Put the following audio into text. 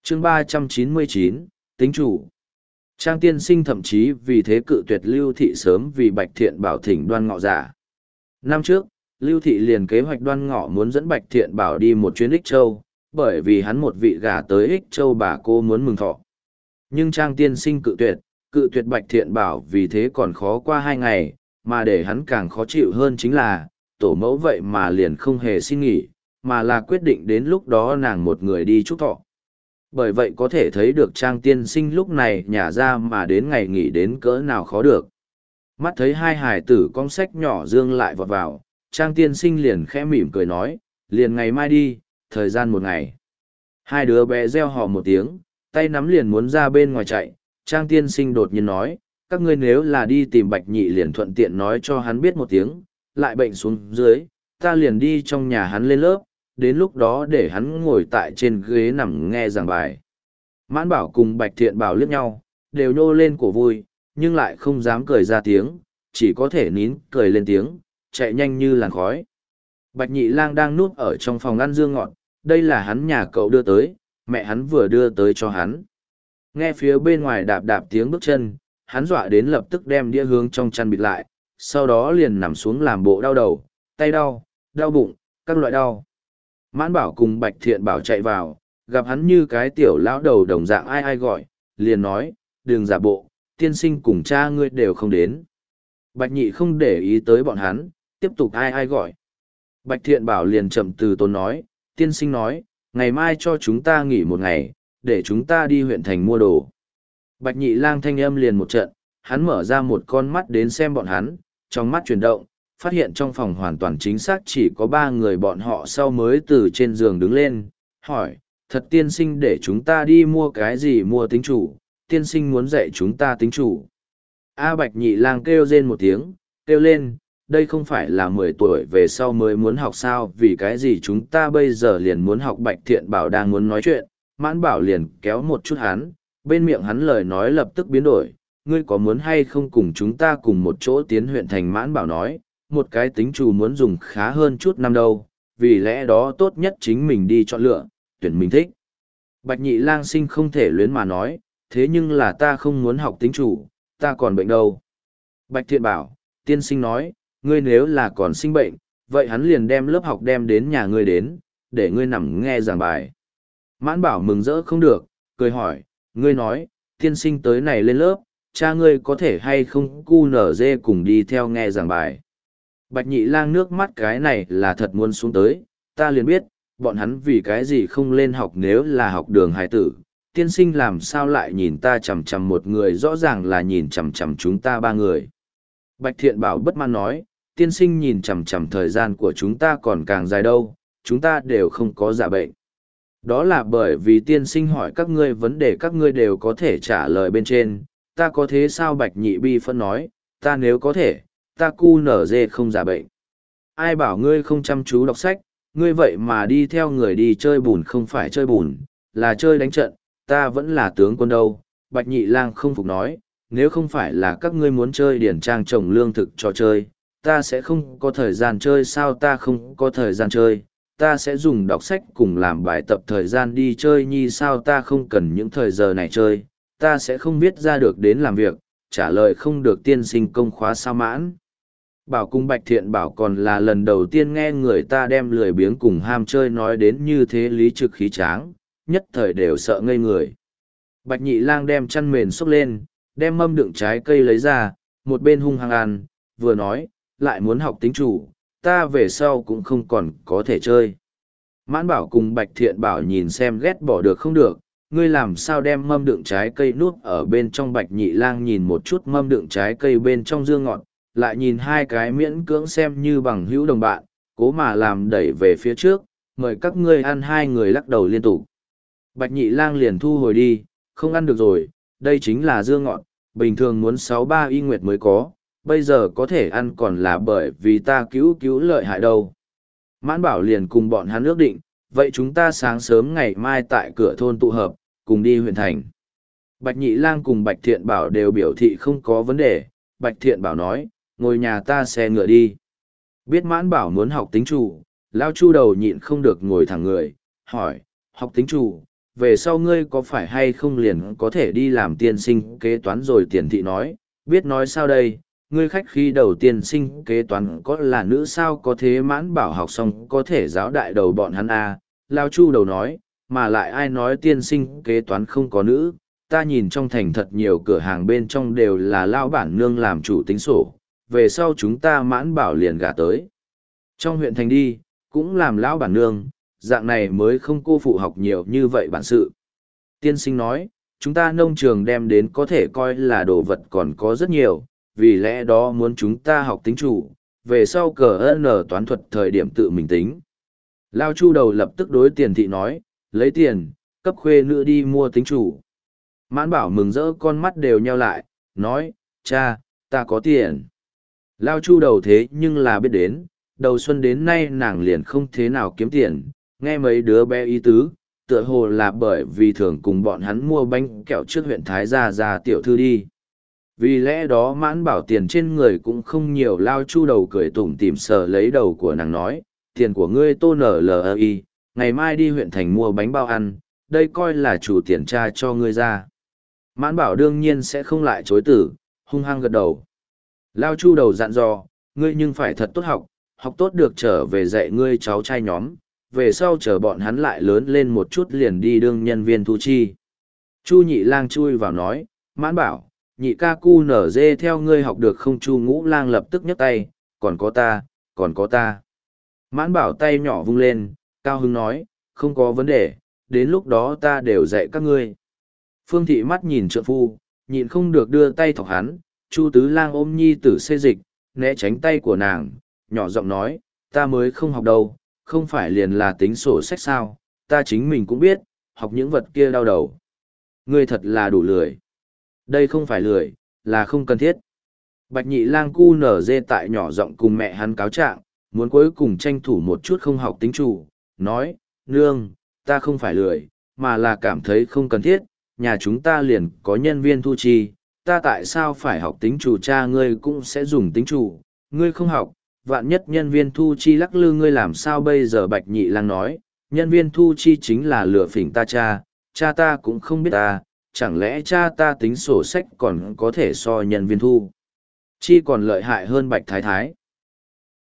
chương 399, tính chủ. Trang tiên sinh thậm chí vì thế cự tuyệt Lưu Thị sớm vì Bạch Thiện Bảo thỉnh Đoan Ngọ giả. Năm trước, Lưu Thị liền kế hoạch Đoan Ngọ muốn dẫn Bạch Thiện Bảo đi một chuyến Ích Châu, bởi vì hắn một vị gả tới Ích Châu bà cô muốn mừng thọ. Nhưng Trang tiên sinh cự tuyệt Bạch Thiện Bảo vì thế còn khó qua 2 ngày, mà để hắn càng khó chịu hơn chính là, tổ mẫu vậy mà liền không hề xin nghỉ, mà là quyết định đến lúc đó nàng một người đi chúc thọ. Bởi vậy có thể thấy được Trang tiên sinh lúc này nhả ra mà đến ngày nghỉ đến cỡ nào khó được. Mắt thấy hai hài tử con sách nhỏ dương lại vọt vào, Trang tiên sinh liền khẽ mỉm cười nói, liền ngày mai đi, thời gian 1 ngày. Hai đứa bé reo hò một tiếng, tay nắm liền muốn ra bên ngoài chạy, Trang tiên sinh đột nhiên nói, các ngươi nếu là đi tìm Bạch Nhị liền thuận tiện nói cho hắn biết một tiếng, lại bệnh xuống dưới, ta liền đi trong nhà hắn lên lớp, đến lúc đó để hắn ngồi tại trên ghế nằm nghe giảng bài. Mãn Bảo cùng Bạch Thiện Bảo liếc nhau, đều nhô lên cổ vui, nhưng lại không dám cười ra tiếng, chỉ có thể nín cười lên tiếng, chạy nhanh như làn khói. Bạch Nhị Lang đang núp ở trong phòng ăn dương ngọt, đây là hắn nhà cậu đưa tới, mẹ hắn vừa đưa tới cho hắn. Nghe phía bên ngoài đạp đạp tiếng bước chân, hắn dọa đến lập tức đem đĩa hướng trong chăn bịt lại, sau đó liền nằm xuống làm bộ đau đầu, tay đau, đau bụng, các loại đau. Mãn Bảo cùng Bạch Thiện Bảo chạy vào, gặp hắn như cái tiểu lão đầu đồng dạng ai ai gọi, liền nói, đừng giả bộ, tiên sinh cùng cha ngươi đều không đến. Bạch Nhị không để ý tới bọn hắn, tiếp tục ai ai gọi. Bạch Thiện Bảo liền chậm từ tốn nói, tiên sinh nói, ngày mai cho chúng ta nghỉ 1 ngày, để chúng ta đi huyện thành mua đồ. Bạch Nhị Lang thanh âm liền một trận, hắn mở ra một con mắt đến xem bọn hắn, trong mắt chuyển động, phát hiện trong phòng hoàn toàn chính xác chỉ có 3 người bọn họ sau mới từ trên giường đứng lên, hỏi, thật tiên sinh để chúng ta đi mua cái gì mua tính chủ, tiên sinh muốn dạy chúng ta tính chủ. Bạch Nhị Lang kêu rên một tiếng, kêu lên, đây không phải là 10 tuổi về sau mới muốn học sao, vì cái gì chúng ta bây giờ liền muốn học. Bạch Thiện Bảo đang muốn nói chuyện, Mãn Bảo liền kéo một chút hắn, bên miệng hắn lời nói lập tức biến đổi, ngươi có muốn hay không cùng chúng ta cùng một chỗ tiến huyện thành. Mãn Bảo nói, một cái tính chủ muốn dùng khá hơn chút năm đâu, vì lẽ đó tốt nhất chính mình đi chọn lựa, tuyển mình thích. Bạch Nhị Lang sinh không thể luyến mà nói, thế nhưng là ta không muốn học tính chủ, ta còn bệnh đâu. Bạch Thiện Bảo, tiên sinh nói, ngươi nếu là còn sinh bệnh, vậy hắn liền đem lớp học đem đến nhà ngươi đến, để ngươi nằm nghe giảng bài. Mãn Bảo mừng rỡ không được, cười hỏi, ngươi nói, tiên sinh tới này lên lớp, cha ngươi có thể hay không cu nở dê cùng đi theo nghe giảng bài. Bạch Nhị Lang nước mắt cái này là thật muốn xuống tới, ta liền biết, bọn hắn vì cái gì không lên học nếu là học đường hài tử, tiên sinh làm sao lại nhìn ta chằm chằm một người, rõ ràng là nhìn chằm chằm chúng ta 3 người. Bạch Thiện Bảo bất mãn nói, tiên sinh nhìn chằm chằm thời gian của chúng ta còn càng dài đâu, chúng ta đều không có dạ bệnh. Đó là bởi vì tiên sinh hỏi các ngươi vấn đề các ngươi đều có thể trả lời bên trên, ta có thế sao? Bạch Nhị bi phân nói, ta nếu có thể, ta cu nở dê không giả bệnh. Ai bảo ngươi không chăm chú đọc sách, ngươi vậy mà đi theo người đi chơi bùn, không phải chơi bùn, là chơi đánh trận, ta vẫn là tướng quân đâu. Bạch Nhị Lang không phục nói, nếu không phải là các ngươi muốn chơi điển trang trồng lương thực cho chơi, ta sẽ không có thời gian chơi. Sao ta không có thời gian chơi, ta sẽ dùng đọc sách cùng làm bài tập thời gian đi chơi nhi. Sao ta không cần những thời giờ này chơi, ta sẽ không viết ra được đến làm việc, trả lời không được tiên sinh công khóa. Sao Mãn Bảo cùng Bạch Thiện Bảo còn là lần đầu tiên nghe người ta đem lười biếng cùng ham chơi nói đến như thế lý trực khí tráng, nhất thời đều sợ ngây người. Bạch Nhị Lang đem chăn mền xốc lên, đem mâm đựng trái cây lấy ra, một bên hung hăng ăn, vừa nói, lại muốn học tính chủ, ta về sau cũng không còn có thể chơi. Mãn Bảo cùng Bạch Thiện Bảo nhìn xem ghét bỏ được không được, ngươi làm sao đem mâm đựng trái cây nuốt ở bên trong. Bạch Nhị Lang nhìn một chút mâm đựng trái cây bên trong dương ngọt, lại nhìn 2 cái miễn cưỡng xem như bằng hữu đồng bạn, cố mà làm đẩy về phía trước, mời các ngươi ăn. 2 người lắc đầu liên tục. Bạch Nhị Lang liền thu hồi đi, không ăn được rồi, đây chính là dương ngọt, bình thường muốn 6-3 y nguyệt mới có, bây giờ có thể ăn còn là bởi vì ta cứu lợi hại đâu. Mãn Bảo liền cùng bọn hắn ước định, vậy chúng ta sáng sớm ngày mai tại cửa thôn tụ hợp, cùng đi huyện thành. Bạch Nhị Lang cùng Bạch Thiện Bảo đều biểu thị không có vấn đề. Bạch Thiện Bảo nói, ngồi nhà ta xe ngựa đi. Biết Mãn Bảo muốn học tính chủ, Lao Chu đầu nhịn không được ngồi thẳng người, hỏi, học tính chủ, về sau ngươi có phải hay không liền có thể đi làm tiên sinh kế toán rồi. Tiền thị nói, biết nói sao đây, ngươi khách khi đầu tiên sinh kế toán có là nữ sao, có thế Mãn Bảo học xong có thể giáo đại đầu bọn hắn à. Lao Chu đầu nói, mà lại ai nói tiên sinh kế toán không có nữ, ta nhìn trong thành thật nhiều cửa hàng bên trong đều là lao bản nương làm chủ tính sổ, về sau chúng ta Mãn Bảo liền gả tới trong huyện thành đi, cũng làm lão bản nương, dạng này mới không cô phụ học nhiều như vậy bản sự. Tiên sinh nói, chúng ta nông trường đem đến có thể coi là đồ vật còn có rất nhiều, vì lẽ đó muốn chúng ta học tính chủ, về sau cờ n toán thuật thời điểm tự mình tính. Lao Chu đầu lập tức đối Tiền thị nói, lấy tiền, cấp khuê nữ đi mua tính chủ. Mãn Bảo mừng rỡ con mắt đều nheo lại, nói, cha, ta có tiền. Lao Chu đầu thế nhưng là biết đến, đầu xuân đến nay nàng liền không thế nào kiếm tiền, nghe mấy đứa bé ý tứ, tựa hồ là bởi vì thường cùng bọn hắn mua bánh kẹo trước huyện Thái Gia ra tiểu thư đi. Vì lẽ đó Mãn Bảo tiền trên người cũng không nhiều. Lao Chu đầu cười tủm tỉm sờ lấy đầu của nàng nói, tiền của ngươi tô nở LI, ngày mai đi huyện thành mua bánh bao ăn, đây coi là chủ tiền tra cho ngươi ra. Mãn Bảo đương nhiên sẽ không lại chối tử, hung hăng gật đầu. Lao Chu đầu dặn dò, ngươi nhưng phải thật tốt học, học tốt được trở về dạy ngươi cháu trai nhóm, về sau chờ bọn hắn lại lớn lên một chút liền đi đương nhân viên thu chi. Chu Nhị Lang chui vào nói, Mãn Bảo, nhị ca cu nở dê theo ngươi học được không? Chu Ngũ Lang lập tức nhấc tay, còn có ta, còn có ta. Mãn Bảo tay nhỏ vung lên, cao hứng nói, không có vấn đề, đến lúc đó ta đều dạy các ngươi. Phương Thị mắt nhìn trượng phu, nhịn không được đưa tay thọc hắn. Chu Tứ Lang ôm nhi tử xê dịch, né tránh tay của nàng, nhỏ giọng nói, ta mới không học đâu, không phải liền là tính sổ sách sao, ta chính mình cũng biết, học những vật kia đau đầu. Ngươi thật là đủ lười. Đây không phải lười, là không cần thiết. Bạch Nhị Lang cu nở dê tại nhỏ giọng cùng mẹ hắn cáo trạng, muốn cuối cùng tranh thủ một chút không học tính chủ, nói, nương, ta không phải lười, mà là cảm thấy không cần thiết, nhà chúng ta liền có nhân viên thu chi, ta tại sao phải học tính chủ? Cha ngươi cũng sẽ dùng tính chủ, ngươi không học, vạn nhất nhân viên thu chi lắc lư ngươi làm sao bây giờ? Bạch Nhị Lang nói, nhân viên thu chi chính là lừa phỉnh ta cha, cha ta cũng không biết ta, chẳng lẽ cha ta tính sổ sách còn có thể so nhân viên thu chi còn lợi hại hơn Bạch Thái Thái?